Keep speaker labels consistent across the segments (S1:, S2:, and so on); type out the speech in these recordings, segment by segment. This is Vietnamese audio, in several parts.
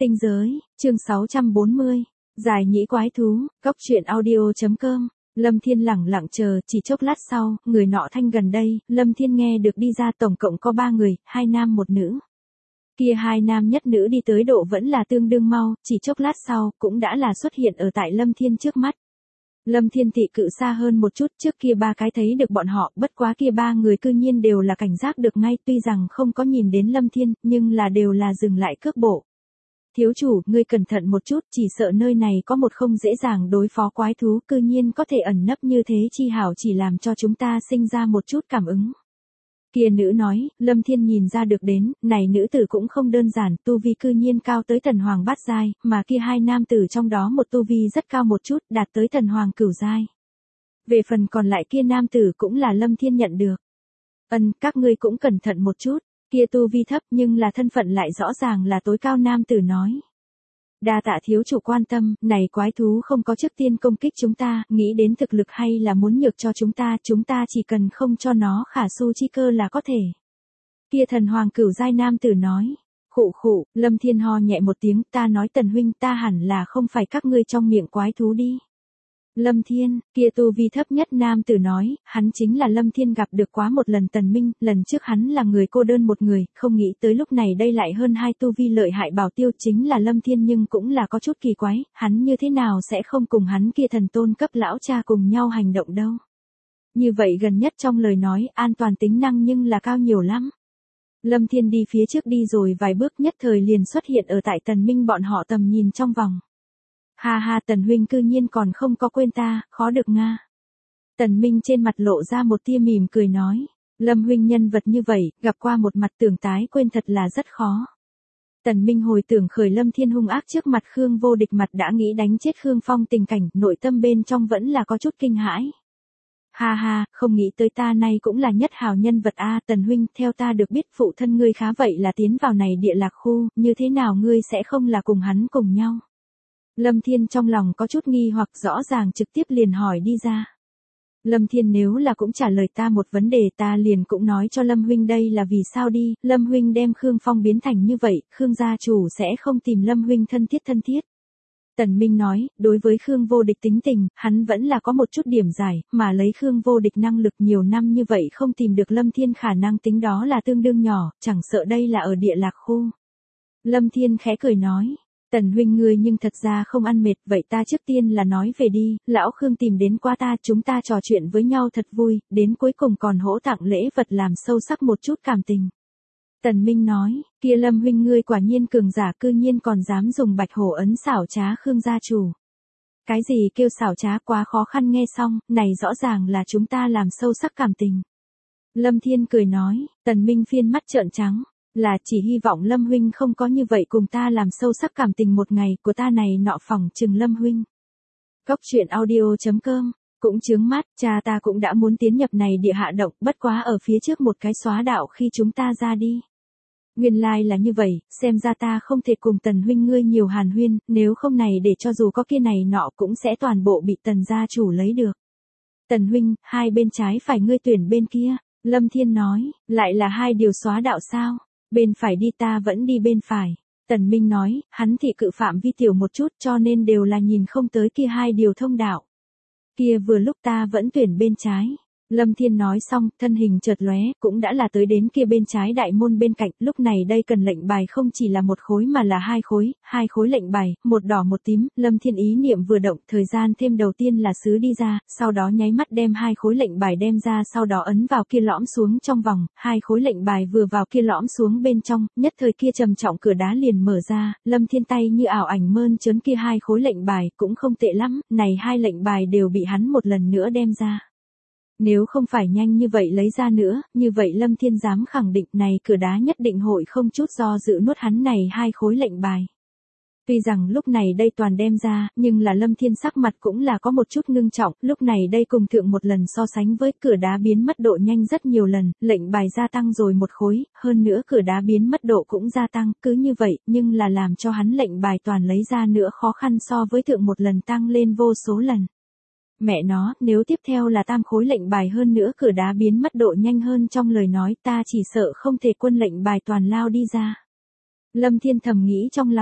S1: Tinh giới, chương 640. Giải nhĩ quái thú, cốc truyện audio.com. Lâm Thiên lẳng lặng chờ, chỉ chốc lát sau, người nọ thanh gần đây, Lâm Thiên nghe được đi ra tổng cộng có 3 người, 2 nam 1 nữ. Kia 2 nam nhất nữ đi tới độ vẫn là tương đương mau, chỉ chốc lát sau, cũng đã là xuất hiện ở tại Lâm Thiên trước mắt. Lâm Thiên thị cự xa hơn một chút, trước kia 3 cái thấy được bọn họ, bất quá kia 3 người cư nhiên đều là cảnh giác được ngay, tuy rằng không có nhìn đến Lâm Thiên, nhưng là đều là dừng lại cước bộ. Thiếu chủ, ngươi cẩn thận một chút, chỉ sợ nơi này có một không dễ dàng đối phó quái thú, cư nhiên có thể ẩn nấp như thế chi hảo, chỉ làm cho chúng ta sinh ra một chút cảm ứng. Kia nữ nói, Lâm Thiên nhìn ra được đến, này nữ tử cũng không đơn giản, tu vi cư nhiên cao tới thần hoàng bát giai, mà kia 2 nam tử trong đó một tu vi rất cao một chút, đạt tới thần hoàng cửu giai. Về phần còn lại kia nam tử cũng là Lâm Thiên nhận được. Các ngươi cũng cẩn thận một chút. Kia tu vi thấp nhưng là thân phận lại rõ ràng là tối cao nam tử nói. Đa tạ thiếu chủ quan tâm, này quái thú không có trước tiên công kích chúng ta, nghĩ đến thực lực hay là muốn nhược cho chúng ta chỉ cần không cho nó khả su chi cơ là có thể. Kia thần hoàng cửu giai nam tử nói. Khụ khụ, Lâm Thiên ho nhẹ một tiếng, ta nói Tần huynh, ta hẳn là không phải các ngươi trong miệng quái thú đi. Lâm Thiên, kia tu vi thấp nhất nam tử nói, hắn chính là Lâm Thiên gặp được quá một lần Tần Minh, lần trước hắn là người cô đơn một người, không nghĩ tới lúc này đây lại hơn 2 tu vi lợi hại bảo tiêu chính là Lâm Thiên, nhưng cũng là có chút kỳ quái, hắn như thế nào sẽ không cùng hắn kia thần tôn cấp lão cha cùng nhau hành động đâu. Như vậy gần nhất trong lời nói, an toàn tính năng nhưng là cao nhiều lắm. Lâm Thiên đi phía trước đi rồi vài bước, nhất thời liền xuất hiện ở tại Tần Minh bọn họ tầm nhìn trong vòng. Ha ha, Tần huynh cư nhiên còn không có quên ta, khó được nga. Tần Minh trên mặt lộ ra một tia mỉm cười nói, Lâm huynh nhân vật như vậy, gặp qua một mặt tưởng tái quên thật là rất khó. Tần Minh hồi tưởng khởi Lâm Thiên hung ác trước mặt Khương Vô Địch mặt đã nghĩ đánh chết Khương Phong tình cảnh, nội tâm bên trong vẫn là có chút kinh hãi. Ha ha, không nghĩ tới ta nay cũng là nhất hào nhân vật a. Tần huynh, theo ta được biết phụ thân ngươi khá vậy là tiến vào này địa lạc khu, như thế nào ngươi sẽ không là cùng hắn cùng nhau? Lâm Thiên trong lòng có chút nghi hoặc, rõ ràng trực tiếp liền hỏi đi ra. Lâm Thiên nếu là cũng trả lời ta một vấn đề, ta liền cũng nói cho Lâm huynh đây là vì sao đi, Lâm huynh đem Khương Phong biến thành như vậy, Khương gia chủ sẽ không tìm Lâm huynh thân thiết. Tần Minh nói, đối với Khương Vô Địch tính tình, hắn vẫn là có một chút điểm giải, mà lấy Khương Vô Địch năng lực nhiều năm như vậy không tìm được Lâm Thiên khả năng tính đó là tương đương nhỏ, chẳng sợ đây là ở địa lạc khu. Lâm Thiên khẽ cười nói. Tần huynh ngươi nhưng thật ra không ăn mệt, vậy ta trước tiên là nói về đi, lão Khương tìm đến qua ta, chúng ta trò chuyện với nhau thật vui, đến cuối cùng còn hỗ tặng lễ vật làm sâu sắc một chút cảm tình. Tần Minh nói, kia Lâm huynh ngươi quả nhiên cường giả, cư nhiên còn dám dùng bạch hổ ấn xảo trá Khương gia chủ. Cái gì kêu xảo trá, quá khó khăn, nghe xong, này rõ ràng là chúng ta làm sâu sắc cảm tình. Lâm Thiên cười nói, Tần Minh phiên mắt trợn trắng. Là chỉ hy vọng Lâm huynh không có như vậy cùng ta làm sâu sắc cảm tình một ngày của ta này nọ phỏng chừng Lâm huynh. Cốc truyện audio.com, cũng chướng mắt, cha ta cũng đã muốn tiến nhập này địa hạ động, bất quá ở phía trước một cái xóa đạo khi chúng ta ra đi. Nguyên lai là như vậy, xem ra ta không thể cùng Tần huynh ngươi nhiều hàn huyên, nếu không này để cho dù có kia này nọ cũng sẽ toàn bộ bị Tần gia chủ lấy được. Tần huynh, hai bên trái phải ngươi tuyển bên kia, Lâm Thiên nói, lại là 2 điều xóa đạo sao? Bên phải đi, ta vẫn đi bên phải. Tần Minh nói, hắn thị cự phạm vi tiểu một chút cho nên đều là nhìn không tới kia 2 điều thông đạo. Kia vừa lúc ta vẫn tuyển bên trái. Lâm Thiên nói xong, thân hình chợt lóe, cũng đã là tới đến kia bên trái đại môn bên cạnh, lúc này đây cần lệnh bài không chỉ là một khối mà là 2 khối lệnh bài, một đỏ một tím, Lâm Thiên ý niệm vừa động, thời gian thêm đầu tiên là sứ đi ra, sau đó nháy mắt đem 2 khối lệnh bài đem ra, sau đó ấn vào kia lõm xuống trong vòng, 2 khối lệnh bài vừa vào kia lõm xuống bên trong, nhất thời kia trầm trọng cửa đá liền mở ra, Lâm Thiên tay như ảo ảnh mơn trớn kia 2 khối lệnh bài, cũng không tệ lắm, này 2 lệnh bài đều bị hắn một lần nữa đem ra. Nếu không phải nhanh như vậy lấy ra nữa, như vậy Lâm Thiên dám khẳng định này cửa đá nhất định hội không chút do dự nuốt hắn này 2 khối lệnh bài. Tuy rằng lúc này đây toàn đem ra, nhưng là Lâm Thiên sắc mặt cũng là có một chút ngưng trọng, lúc này đây cùng thượng một lần so sánh với cửa đá biến mất độ nhanh rất nhiều lần, lệnh bài gia tăng rồi 1 khối, hơn nữa cửa đá biến mất độ cũng gia tăng, cứ như vậy, nhưng là làm cho hắn lệnh bài toàn lấy ra nữa khó khăn so với thượng một lần tăng lên vô số lần. Mẹ nó, nếu tiếp theo là 3 khối lệnh bài hơn nữa cửa đá biến mất độ nhanh hơn trong lời nói, ta chỉ sợ không thể quân lệnh bài toàn lao đi ra. Lâm Thiên thầm nghĩ trong lòng,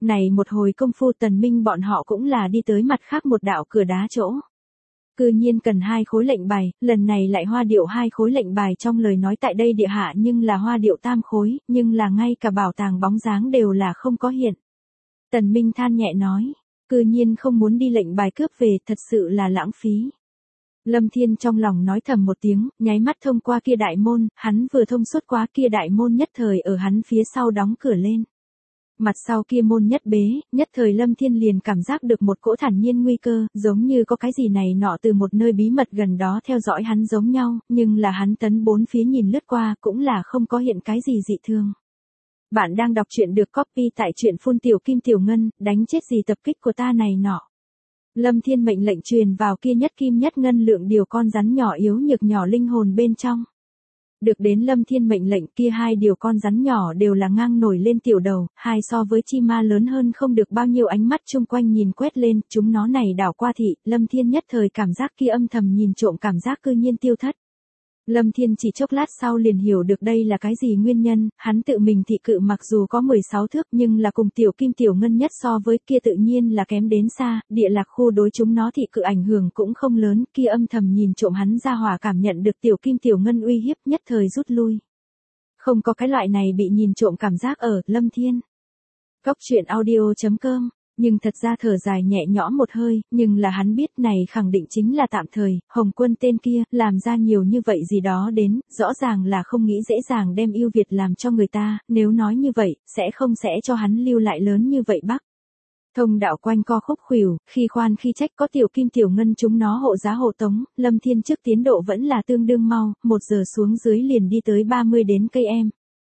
S1: Này một hồi công phu Tần Minh bọn họ cũng là đi tới mặt khác một đạo cửa đá chỗ. Cư nhiên cần 2 khối lệnh bài, lần này lại hoa điệu 2 khối lệnh bài trong lời nói tại đây địa hạ nhưng là hoa điệu tam khối, nhưng là ngay cả bảo tàng bóng dáng đều là không có hiện. Tần Minh than nhẹ nói, cư nhiên không muốn đi lệnh bài cướp về, thật sự là lãng phí. Lâm Thiên trong lòng nói thầm một tiếng, nháy mắt thông qua kia đại môn, hắn vừa thông suốt qua kia đại môn nhất thời ở hắn phía sau đóng cửa lên. Mặt sau kia môn nhất bế, nhất thời Lâm Thiên liền cảm giác được một cỗ thản nhiên nguy cơ, giống như có cái gì này nọ từ một nơi bí mật gần đó theo dõi hắn giống nhau, nhưng là hắn tấn bốn phía nhìn lướt qua cũng là không có hiện cái gì dị thường. Bạn đang đọc truyện được copy tại truyện phun tiểu kim tiểu ngân, đánh chết gì tập kích của ta này nọ. Lâm Thiên mệnh lệnh truyền vào kia nhất kim nhất ngân lượng điều con rắn nhỏ yếu nhược nhỏ linh hồn bên trong. Được đến Lâm Thiên mệnh lệnh kia 2 điều con rắn nhỏ đều là ngang nổi lên tiểu đầu, 2 so với chi ma lớn hơn không được bao nhiêu ánh mắt chung quanh nhìn quét lên, chúng nó này đảo qua thị, Lâm Thiên nhất thời cảm giác kia âm thầm nhìn trộm cảm giác cư nhiên tiêu thất. Lâm Thiên chỉ chốc lát sau liền hiểu được đây là cái gì nguyên nhân, hắn tự mình thị cự mặc dù có 16 thước nhưng là cùng tiểu kim tiểu ngân nhất so với kia tự nhiên là kém đến xa, địa lạc khu đối chúng nó thị cự ảnh hưởng cũng không lớn, kia âm thầm nhìn trộm hắn ra hỏa cảm nhận được tiểu kim tiểu ngân uy hiếp nhất thời rút lui. Không có cái loại này bị nhìn trộm cảm giác ở Lâm Thiên. Cóc truyện audio.com. Nhưng thật ra thở dài nhẹ nhõm một hơi, nhưng là hắn biết này khẳng định chính là tạm thời, Hồng Quân tên kia, làm ra nhiều như vậy gì đó đến, rõ ràng là không nghĩ dễ dàng đem ưu việt làm cho người ta, nếu nói như vậy, sẽ cho hắn lưu lại lớn như vậy bắc. Thông đạo quanh co khúc khuỷu, khi khoan khi trách có tiểu kim tiểu ngân chúng nó hộ giá hộ tống, Lâm Thiên trước tiến độ vẫn là tương đương mau, 1 giờ xuống dưới liền đi tới 30 đến cây em.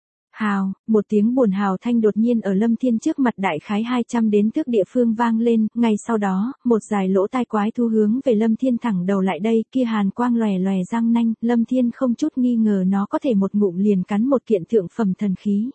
S1: Hào, một tiếng buồn hào thanh đột nhiên ở Lâm Thiên trước mặt đại khái 200 đến thước địa phương vang lên, ngay sau đó, một dài lỗ tai quái thu hướng về Lâm Thiên thẳng đầu lại đây, kia hàn quang lòe lòe răng nanh, Lâm Thiên không chút nghi ngờ nó có thể một ngụm liền cắn một kiện thượng phẩm thần khí.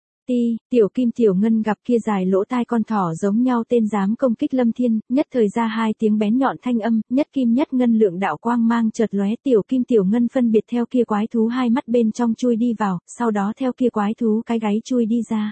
S1: Tiểu kim tiểu ngân gặp kia dài lỗ tai con thỏ giống nhau tên dám công kích Lâm Thiên, nhất thời ra 2 tiếng bén nhọn thanh âm, nhất kim nhất ngân lượng đạo quang mang chợt lóe, tiểu kim tiểu ngân phân biệt theo kia quái thú 2 mắt bên trong chui đi vào, sau đó theo kia quái thú cái gáy chui đi ra.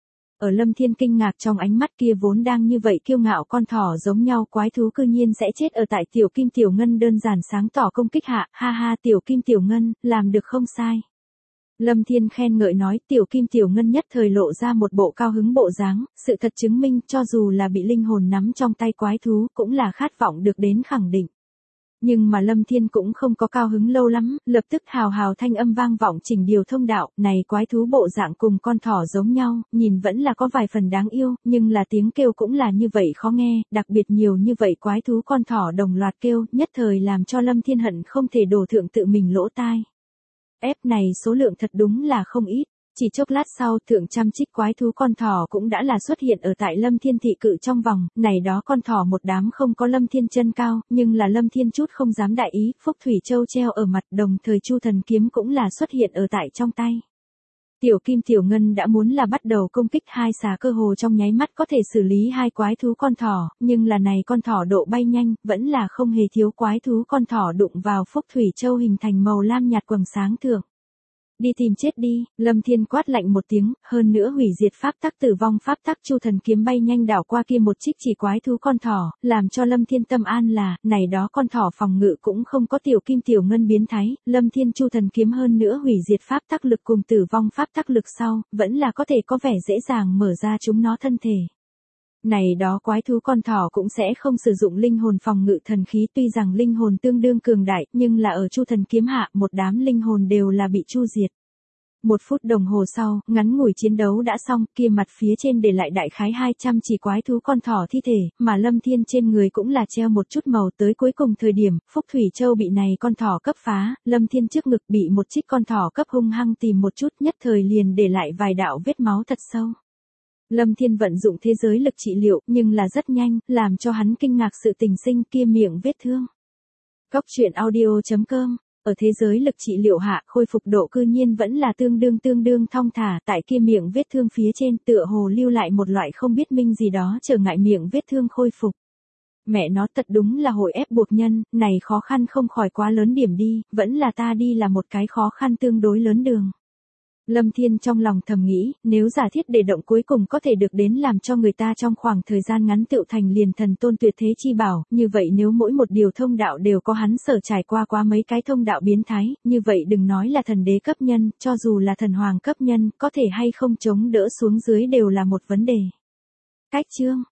S1: Ở Lâm Thiên kinh ngạc trong ánh mắt kia vốn đang như vậy kiêu ngạo con thỏ giống nhau quái thú cư nhiên sẽ chết ở tại tiểu kim tiểu ngân đơn giản sáng tỏ công kích hạ, ha ha tiểu kim tiểu ngân, làm được không sai. Lâm Thiên khen ngợi nói tiểu kim tiểu ngân nhất thời lộ ra một bộ cao hứng bộ dáng, sự thật chứng minh cho dù là bị linh hồn nắm trong tay quái thú cũng là khát vọng được đến khẳng định. Nhưng mà Lâm Thiên cũng không có cao hứng lâu lắm, lập tức hào hào thanh âm vang vọng chỉnh điều thông đạo, này quái thú bộ dạng cùng con thỏ giống nhau, nhìn vẫn là có vài phần đáng yêu, nhưng là tiếng kêu cũng là như vậy khó nghe, đặc biệt nhiều như vậy quái thú con thỏ đồng loạt kêu, nhất thời làm cho Lâm Thiên hận không thể đổ thượng tự mình lỗ tai. Ép này số lượng thật đúng là không ít. Chỉ chốc lát sau thượng trăm trích quái thú con thỏ cũng đã là xuất hiện ở tại Lâm Thiên thị cự trong vòng, này đó con thỏ một đám không có Lâm Thiên chân cao, nhưng là Lâm Thiên chút không dám đại ý, Phúc Thủy Châu treo ở mặt đồng thời Chu Thần Kiếm cũng là xuất hiện ở tại trong tay. Tiểu Kim Tiểu Ngân đã muốn là bắt đầu công kích 2 xà cơ hồ trong nháy mắt có thể xử lý 2 quái thú con thỏ, nhưng là này con thỏ độ bay nhanh, vẫn là không hề thiếu quái thú con thỏ đụng vào Phúc Thủy Châu hình thành màu lam nhạt quầng sáng thượng. Đi tìm chết đi, Lâm Thiên quát lạnh một tiếng, hơn nữa hủy diệt pháp tắc tử vong pháp tắc Chu Thần Kiếm bay nhanh đảo qua kia một trích chỉ quái thú con thỏ, làm cho Lâm Thiên tâm an là, này đó con thỏ phòng ngự cũng không có tiểu kim tiểu ngân biến thái, Lâm Thiên Chu Thần Kiếm hơn nữa hủy diệt pháp tắc lực cùng tử vong pháp tắc lực sau, vẫn là có thể có vẻ dễ dàng mở ra chúng nó thân thể. Này đó quái thú con thỏ cũng sẽ không sử dụng linh hồn phòng ngự thần khí, tuy rằng linh hồn tương đương cường đại, nhưng là ở Chu Thần Kiếm hạ, một đám linh hồn đều là bị chu diệt. 1 phút đồng hồ sau, ngắn ngủi chiến đấu đã xong, kia mặt phía trên để lại đại khái 200 chỉ quái thú con thỏ thi thể, mà Lâm Thiên trên người cũng là treo một chút màu, tới cuối cùng thời điểm, Phúc Thủy Châu bị này con thỏ cấp phá, Lâm Thiên trước ngực bị một trích con thỏ cấp hung hăng tìm một chút, nhất thời liền để lại vài đạo vết máu thật sâu. Lâm Thiên vận dụng thế giới lực trị liệu, nhưng là rất nhanh, làm cho hắn kinh ngạc sự tình sinh kia miệng vết thương. Cóc truyện audio.com. Ở thế giới lực trị liệu hạ, khôi phục độ cư nhiên vẫn là tương đương thong thả, tại kia miệng vết thương phía trên tựa hồ lưu lại một loại không biết minh gì đó trở ngại miệng vết thương khôi phục. Mẹ nó thật đúng là hội ép buộc nhân, này khó khăn không khỏi quá lớn điểm đi, vẫn là ta đi là một cái khó khăn tương đối lớn đường. Lâm Thiên trong lòng thầm nghĩ, nếu giả thiết để động cuối cùng có thể được đến làm cho người ta trong khoảng thời gian ngắn tựu thành liền thần tôn tuyệt thế chi bảo, như vậy nếu mỗi một điều thông đạo đều có hắn sở trải qua quá mấy cái thông đạo biến thái, như vậy đừng nói là thần đế cấp nhân, cho dù là thần hoàng cấp nhân, có thể hay không chống đỡ xuống dưới đều là một vấn đề. Cách chương